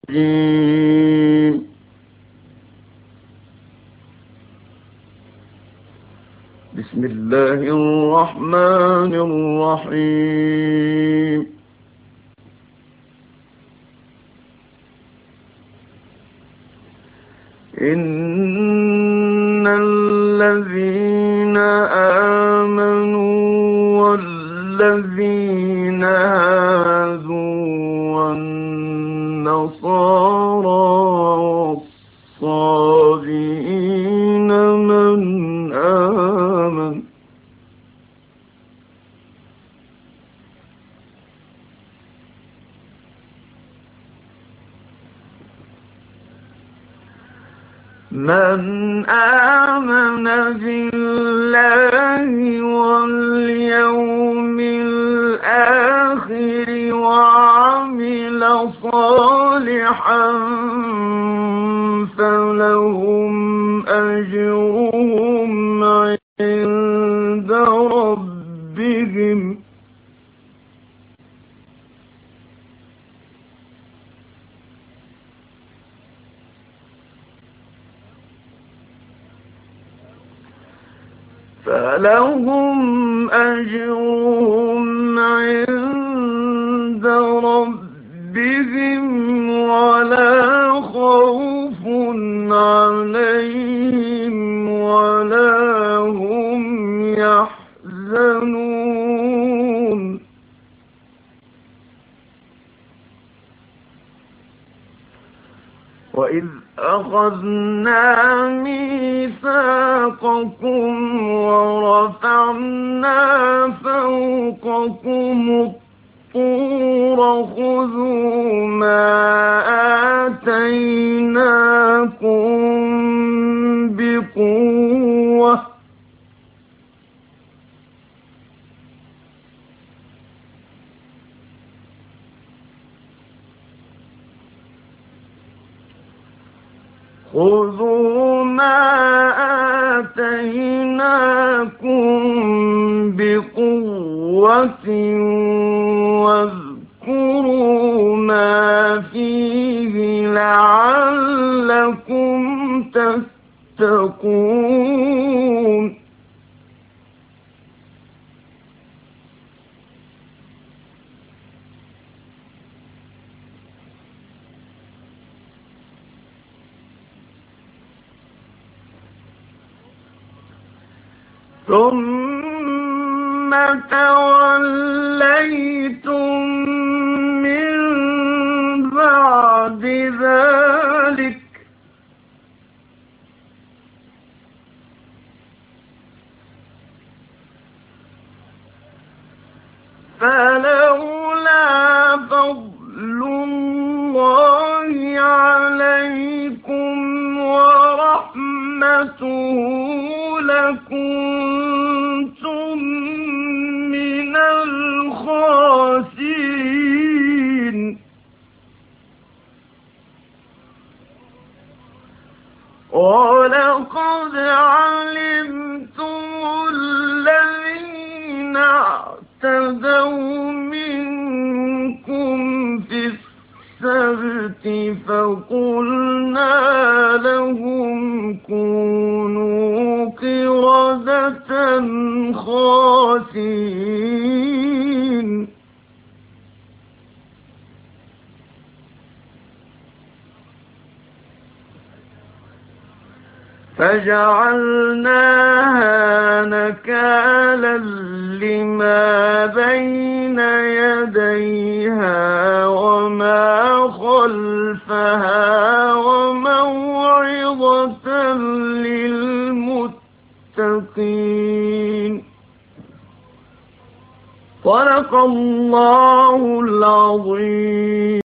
الرجيم. بسم الله الرحمن الرحيم. إن الذين آمنوا والذين هادوا والنصارى والصابئين من آمن بالله واليوم الآخر وعمل صالحا فلهم أجرهم عند ربهم ولا خوف عليهم ولا هم يحزنون. وإذ أخذنا ميثاقكم ورفعنا فوقكم الطور خذوا ما آتيناكم بقوة واذكروا ما فيه لعلكم تتقون. ثم توليتم من بعد ذلك فلولا فضل الله عليكم ورحمته لكنتم من الخاسرين. ولقد علمتم الذين اعتدوا منكم في السبت فقلنا لهم كونوا قردة خاسئين. فجعلناها نكالا لما بين يديها وما خلفها وموعظة للمتقين. صدق الله العظيم.